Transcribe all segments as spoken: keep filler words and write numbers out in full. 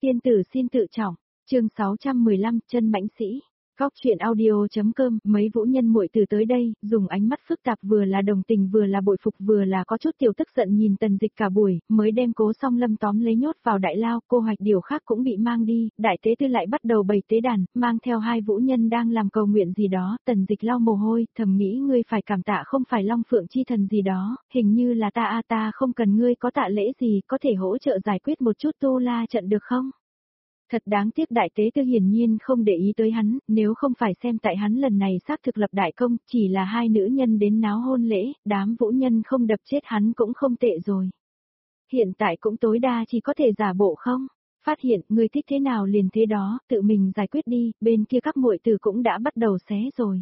Tiên tử xin tự trọng, chương sáu trăm mười lăm, chân mãnh sĩ. Góc chuyện audio.com, mấy vũ nhân muội từ tới đây, dùng ánh mắt phức tạp vừa là đồng tình vừa là bội phục vừa là có chút tiểu tức giận nhìn Tần Dịch cả buổi, mới đem Cố Song Lâm tóm lấy nhốt vào đại lao, cô Hoạch Điều khác cũng bị mang đi, đại tế tư lại bắt đầu bày tế đàn, mang theo hai vũ nhân đang làm cầu nguyện gì đó, Tần Dịch lau mồ hôi, thầm nghĩ ngươi phải cảm tạ không phải Long Phượng chi thần gì đó, hình như là ta a ta không cần ngươi có tạ lễ gì, có thể hỗ trợ giải quyết một chút tu la trận được không? Thật đáng tiếc đại tế tư hiển nhiên không để ý tới hắn, nếu không phải xem tại hắn lần này xác thực lập đại công, chỉ là hai nữ nhân đến náo hôn lễ, đám vũ nhân không đập chết hắn cũng không tệ rồi. Hiện tại cũng tối đa chỉ có thể giả bộ không? Phát hiện, người thích thế nào liền thế đó, tự mình giải quyết đi, bên kia các muội tử cũng đã bắt đầu xé rồi.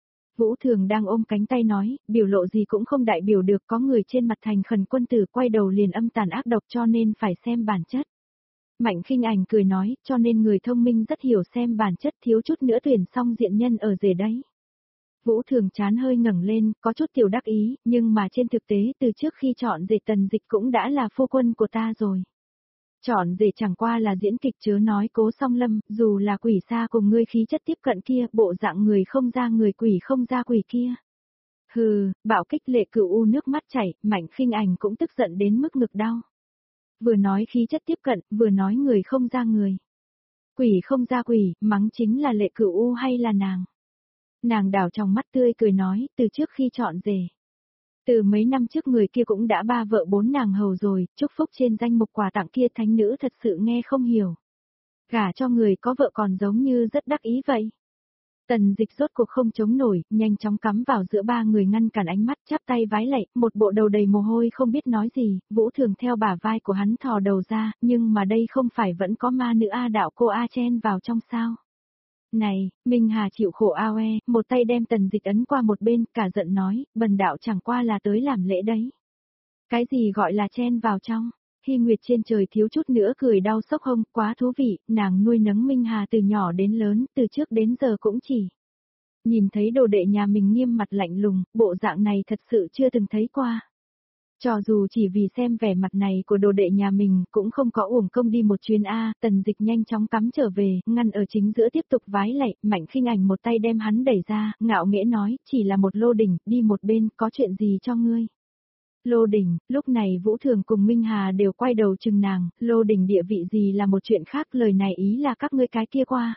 Vũ Thường đang ôm cánh tay nói, biểu lộ gì cũng không đại biểu được, có người trên mặt thành khẩn quân tử quay đầu liền âm tàn ác độc cho nên phải xem bản chất. Mạnh Khinh Ảnh cười nói, cho nên người thông minh rất hiểu xem bản chất, thiếu chút nữa tuyển xong diện nhân ở rể đấy. Vũ Thường chán hơi ngẩng lên, có chút tiểu đắc ý, nhưng mà trên thực tế từ trước khi chọn rể Tần Dịch cũng đã là phu quân của ta rồi. Chọn rể chẳng qua là diễn kịch chớ nói Cố Song Lâm, dù là quỷ xa cùng ngươi khí chất tiếp cận kia, bộ dạng người không ra người quỷ không ra quỷ kia. Hừ, bạo kích lệ cửu u nước mắt chảy, Mạnh Khinh Ảnh cũng tức giận đến mức ngực đau. Vừa nói khí chất tiếp cận, vừa nói người không ra người. Quỷ không ra quỷ, mắng chính là lệ cửu u hay là nàng? Nàng đảo trong mắt tươi cười nói, từ trước khi chọn rể. Từ mấy năm trước người kia cũng đã ba vợ bốn nàng hầu rồi, chúc phúc trên danh mục quà tặng kia thánh nữ thật sự nghe không hiểu. Gả cho người có vợ còn giống như rất đắc ý vậy. Tần Dịch rốt cuộc không chống nổi, nhanh chóng cắm vào giữa ba người ngăn cản ánh mắt, chắp tay vái lạy, một bộ đầu đầy mồ hôi không biết nói gì, Vũ Thường theo bả vai của hắn thò đầu ra, nhưng mà đây không phải vẫn có ma nữ A đạo cô A chen vào trong sao. Này, Minh Hà chịu khổ ao e, một tay đem Tần Dịch ấn qua một bên, cả giận nói, bần đạo chẳng qua là tới làm lễ đấy. Cái gì gọi là chen vào trong? Hy Nguyệt trên trời thiếu chút nữa cười đau sốc hông, quá thú vị, nàng nuôi nấng Minh Hà từ nhỏ đến lớn, từ trước đến giờ cũng chỉ. Nhìn thấy đồ đệ nhà mình nghiêm mặt lạnh lùng, bộ dạng này thật sự chưa từng thấy qua. Cho dù chỉ vì xem vẻ mặt này của đồ đệ nhà mình cũng không có uổng công đi một chuyến A, Tần Dịch nhanh chóng cắm trở về, ngăn ở chính giữa tiếp tục vái lạy, Mạnh Khinh Ảnh một tay đem hắn đẩy ra, ngạo nghễ nói, chỉ là một lô đỉnh, đi một bên, có chuyện gì cho ngươi. Lô đỉnh, lúc này Vũ Thường cùng Minh Hà đều quay đầu chừng nàng, lô đỉnh địa vị gì là một chuyện khác, lời này ý là các ngươi cái kia qua.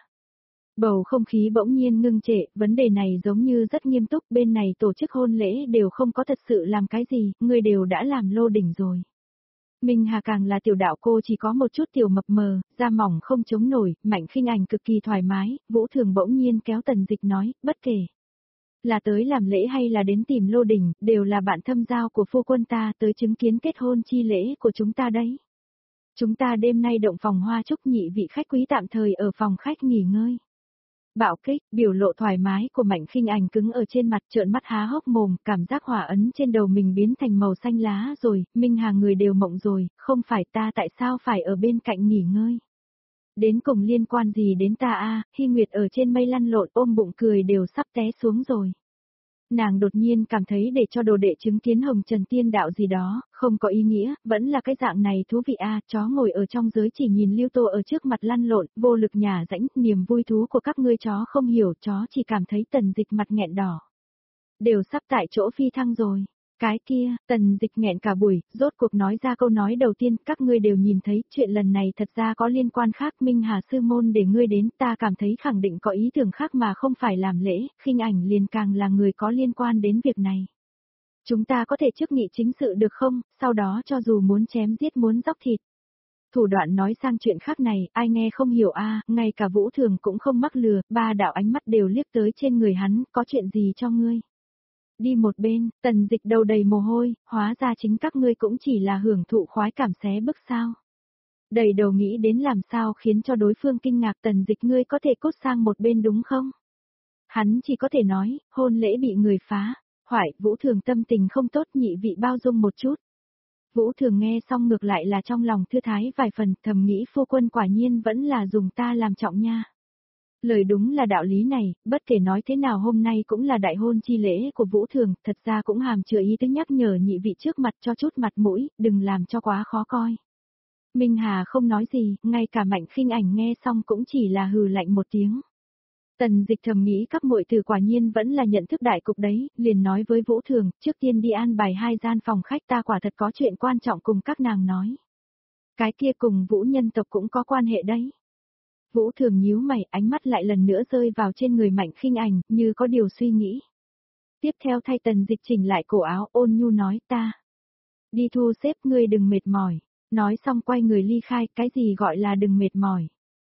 Bầu không khí bỗng nhiên ngưng trệ, vấn đề này giống như rất nghiêm túc, bên này tổ chức hôn lễ đều không có thật sự làm cái gì, ngươi đều đã làm lô đỉnh rồi. Minh Hà càng là tiểu đạo cô chỉ có một chút tiểu mập mờ, da mỏng không chống nổi, Mạnh Khinh Ảnh cực kỳ thoải mái, Vũ Thường bỗng nhiên kéo Tần Dịch nói, bất kể. Là tới làm lễ hay là đến tìm lô đỉnh, đều là bạn thâm giao của phu quân ta tới chứng kiến kết hôn chi lễ của chúng ta đấy. Chúng ta đêm nay động phòng hoa chúc nhị vị khách quý tạm thời ở phòng khách nghỉ ngơi. Bạo kích, biểu lộ thoải mái của Mạnh Khinh Ảnh cứng ở trên mặt trợn mắt há hốc mồm, cảm giác hỏa ấn trên đầu mình biến thành màu xanh lá rồi, Minh Hà người đều mộng rồi, không phải ta tại sao phải ở bên cạnh nghỉ ngơi. Đến cùng liên quan gì đến ta a? Hy Nguyệt ở trên mây lăn lộn ôm bụng cười đều sắp té xuống rồi. Nàng đột nhiên cảm thấy để cho đồ đệ chứng kiến hồng trần tiên đạo gì đó, không có ý nghĩa, vẫn là cái dạng này thú vị a, chó ngồi ở trong giới chỉ nhìn Lưu Tô ở trước mặt lăn lộn, vô lực nhả rãnh, niềm vui thú của các ngươi chó không hiểu, chó chỉ cảm thấy Tần Dịch mặt nghẹn đỏ. Đều sắp tại chỗ phi thăng rồi. Cái kia, Tần Dịch nghẹn cả buổi, rốt cuộc nói ra câu nói đầu tiên, các ngươi đều nhìn thấy, chuyện lần này thật ra có liên quan khác, Minh Hà sư môn để ngươi đến, ta cảm thấy khẳng định có ý tưởng khác mà không phải làm lễ, Khinh Ảnh liền càng là người có liên quan đến việc này. Chúng ta có thể trước nghị chính sự được không, sau đó cho dù muốn chém giết muốn dóc thịt. Thủ đoạn nói sang chuyện khác này, ai nghe không hiểu a, ngay cả Vũ Thường cũng không mắc lừa, ba đạo ánh mắt đều liếc tới trên người hắn, có chuyện gì cho ngươi. Đi một bên, Tần Dịch đầu đầy mồ hôi, hóa ra chính các ngươi cũng chỉ là hưởng thụ khoái cảm xé bức sao. Đầy đầu nghĩ đến làm sao khiến cho đối phương kinh ngạc, Tần Dịch ngươi có thể cút sang một bên đúng không? Hắn chỉ có thể nói, hôn lễ bị người phá, hoại, Vũ Thường tâm tình không tốt, nhị vị bao dung một chút. Vũ Thường nghe xong ngược lại là trong lòng thư thái vài phần, thầm nghĩ phu quân quả nhiên vẫn là dùng ta làm trọng nha. Lời đúng là đạo lý này, bất kể nói thế nào hôm nay cũng là đại hôn chi lễ của Vũ Thường, thật ra cũng hàm chứa ý tứ nhắc nhở nhị vị trước mặt cho chút mặt mũi, đừng làm cho quá khó coi. Minh Hà không nói gì, ngay cả Mạnh Khinh Ảnh nghe xong cũng chỉ là hừ lạnh một tiếng. Tần Dịch thầm nghĩ các muội tử quả nhiên vẫn là nhận thức đại cục đấy, liền nói với Vũ Thường, trước tiên đi an bài hai gian phòng khách, ta quả thật có chuyện quan trọng cùng các nàng nói. Cái kia cùng Vũ nhân tộc cũng có quan hệ đấy. Vũ Thường nhíu mày, ánh mắt lại lần nữa rơi vào trên người Mạnh Khinh Ảnh, như có điều suy nghĩ. Tiếp theo thay Tần Dịch chỉnh lại cổ áo, ôn nhu nói, ta đi thu xếp, ngươi đừng mệt mỏi. Nói xong quay người ly khai, cái gì gọi là đừng mệt mỏi.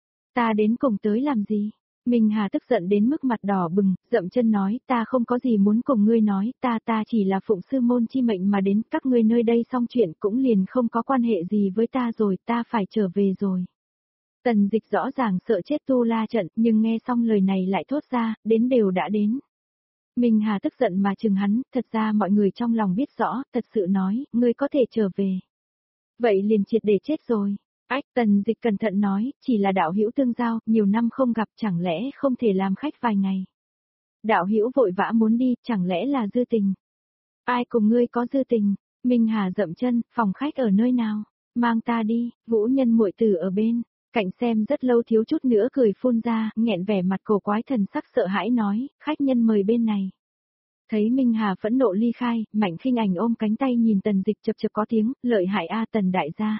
Ta đến cùng tới làm gì? Minh Hà tức giận đến mức mặt đỏ bừng, dậm chân nói, ta không có gì muốn cùng ngươi nói, ta ta chỉ là phụng sư môn chi mệnh mà đến, các ngươi nơi đây xong chuyện cũng liền không có quan hệ gì với ta rồi, ta phải trở về rồi. Tần Dịch rõ ràng sợ chết tu la trận, nhưng nghe xong lời này lại thốt ra, đến đều đã đến. Minh Hà tức giận mà chừng hắn, thật ra mọi người trong lòng biết rõ, thật sự nói, ngươi có thể trở về. Vậy liền triệt để chết rồi. Ách, Tần Dịch cẩn thận nói, chỉ là đạo hữu tương giao, nhiều năm không gặp, chẳng lẽ không thể làm khách vài ngày. Đạo hữu vội vã muốn đi, chẳng lẽ là dư tình. Ai cùng ngươi có dư tình? Minh Hà dậm chân, phòng khách ở nơi nào? Mang ta đi, Vũ nhân muội tử ở bên. Cạnh xem rất lâu thiếu chút nữa cười phun ra, nghẹn vẻ mặt cổ quái thần sắc sợ hãi nói, khách nhân mời bên này. Thấy Minh Hà phẫn nộ ly khai, Mạnh Khinh Ảnh ôm cánh tay nhìn Tần Dịch chập chập có tiếng, lợi hại a Tần đại gia.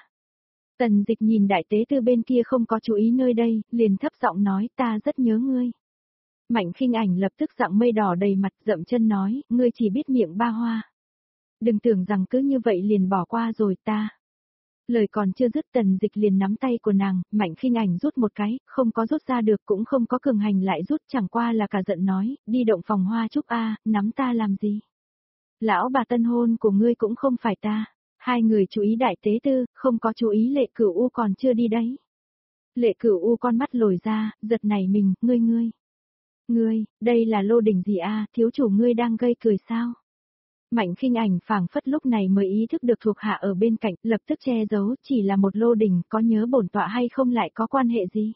Tần Dịch nhìn đại tế tư bên kia không có chú ý nơi đây, liền thấp giọng nói, ta rất nhớ ngươi. Mạnh Khinh Ảnh lập tức giọng mây đỏ đầy mặt, dậm chân nói, ngươi chỉ biết miệng ba hoa. Đừng tưởng rằng cứ như vậy liền bỏ qua rồi ta. Lời còn chưa dứt, Tần Dịch liền nắm tay của nàng, Mạnh Khinh Ảnh rút một cái, không có rút ra được cũng không có cường hành lại rút, chẳng qua là cả giận nói, đi động phòng hoa chúc a, nắm ta làm gì? Lão bà tân hôn của ngươi cũng không phải ta. Hai người chú ý đại tế tư, không có chú ý Lệ Cửu U còn chưa đi đấy. Lệ Cửu U con mắt lồi ra, giật nảy mình, ngươi ngươi. Ngươi, đây là lô đỉnh gì a, thiếu chủ ngươi đang gây cười sao? Mạnh Khinh Ảnh phảng phất lúc này mới ý thức được thuộc hạ ở bên cạnh, lập tức che giấu, chỉ là một lô đỉnh, có nhớ bổn tọa hay không lại có quan hệ gì?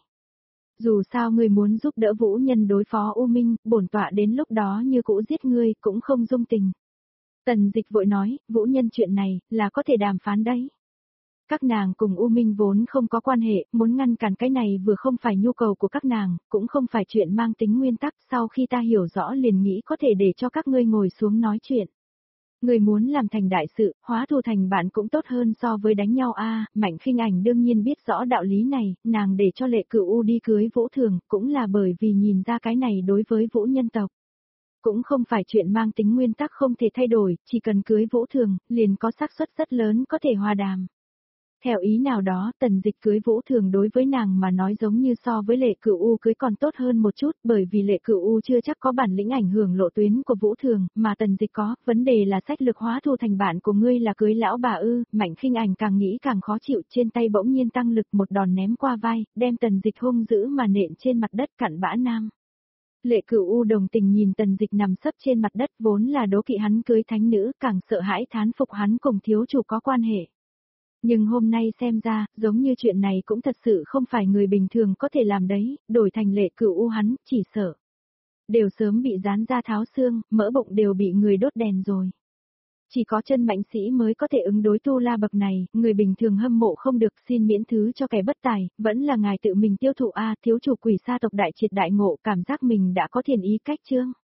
Dù sao ngươi muốn giúp đỡ Vũ nhân đối phó U Minh, bổn tọa đến lúc đó như cũ giết ngươi, cũng không dung tình. Tần Dịch vội nói, Vũ nhân chuyện này, là có thể đàm phán đấy. Các nàng cùng U Minh vốn không có quan hệ, muốn ngăn cản cái này vừa không phải nhu cầu của các nàng, cũng không phải chuyện mang tính nguyên tắc, sau khi ta hiểu rõ liền nghĩ có thể để cho các ngươi ngồi xuống nói chuyện. Người muốn làm thành đại sự, hóa thù thành bạn cũng tốt hơn so với đánh nhau a. Mạnh Khinh Ảnh đương nhiên biết rõ đạo lý này, nàng để cho Lệ Cửu U đi cưới Vũ Thường, cũng là bởi vì nhìn ra cái này đối với Vũ nhân tộc. Cũng không phải chuyện mang tính nguyên tắc không thể thay đổi, chỉ cần cưới Vũ Thường, liền có xác suất rất lớn có thể hòa đàm. Theo ý nào đó, Tần Dịch cưới Vũ Thường đối với nàng mà nói giống như so với Lệ Cửu U cưới còn tốt hơn một chút, bởi vì Lệ Cửu U chưa chắc có bản lĩnh ảnh hưởng lộ tuyến của Vũ Thường, mà Tần Dịch có, vấn đề là sách lược hóa thù thành bạn của ngươi là cưới lão bà ư. Mạnh Khinh Ảnh càng nghĩ càng khó chịu, trên tay bỗng nhiên tăng lực một đòn ném qua vai, đem Tần Dịch hung dữ mà nện trên mặt đất cặn bã nam. Lệ Cửu U đồng tình nhìn Tần Dịch nằm sấp trên mặt đất, vốn là đố kỵ hắn cưới thánh nữ, càng sợ hãi thán phục hắn cùng thiếu chủ có quan hệ. Nhưng hôm nay xem ra, giống như chuyện này cũng thật sự không phải người bình thường có thể làm đấy, đổi thành Lệ Cửu U hắn, chỉ sợ đều sớm bị rán ra tháo xương, mỡ bụng đều bị người đốt đèn rồi. Chỉ có chân mãnh sĩ mới có thể ứng đối tu la bậc này, người bình thường hâm mộ không được, xin miễn thứ cho kẻ bất tài, vẫn là ngài tự mình tiêu thụ a. Thiếu chủ Quỷ Sa tộc đại triệt đại ngộ, cảm giác mình đã có thiền ý cách chương.